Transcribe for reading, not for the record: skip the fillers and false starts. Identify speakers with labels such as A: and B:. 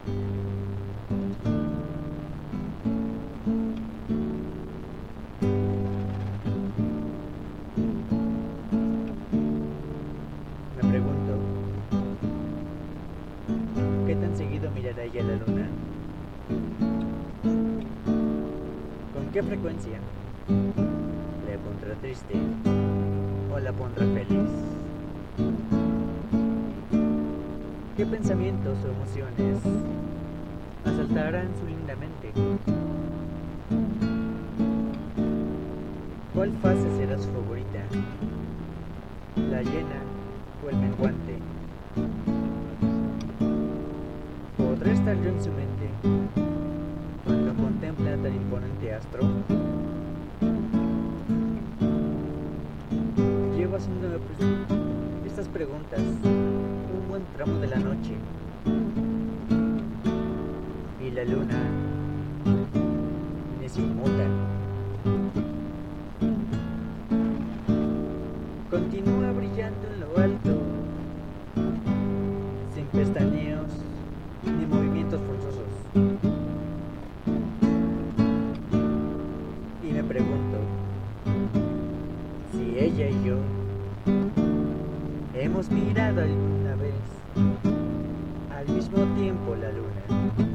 A: Me pregunto, ¿qué tan seguido mirará ella la luna? ¿Con qué frecuencia? ¿Le pondrá triste o la pondrá feliz? ¿Qué pensamientos o emociones asaltarán su linda mente? ¿Cuál fase será su favorita? ¿La llena o el menguante? ¿Podré estar yo en su mente cuando contempla tan imponente astro? Llevo haciéndome estas preguntas un buen tramo de la noche, y la luna es inmuta. Continúa brillando en lo alto, sin pestañeos ni movimientos forzosos. Y me pregunto si ella y yo hemos mirado alguna vez al mismo tiempo la luna.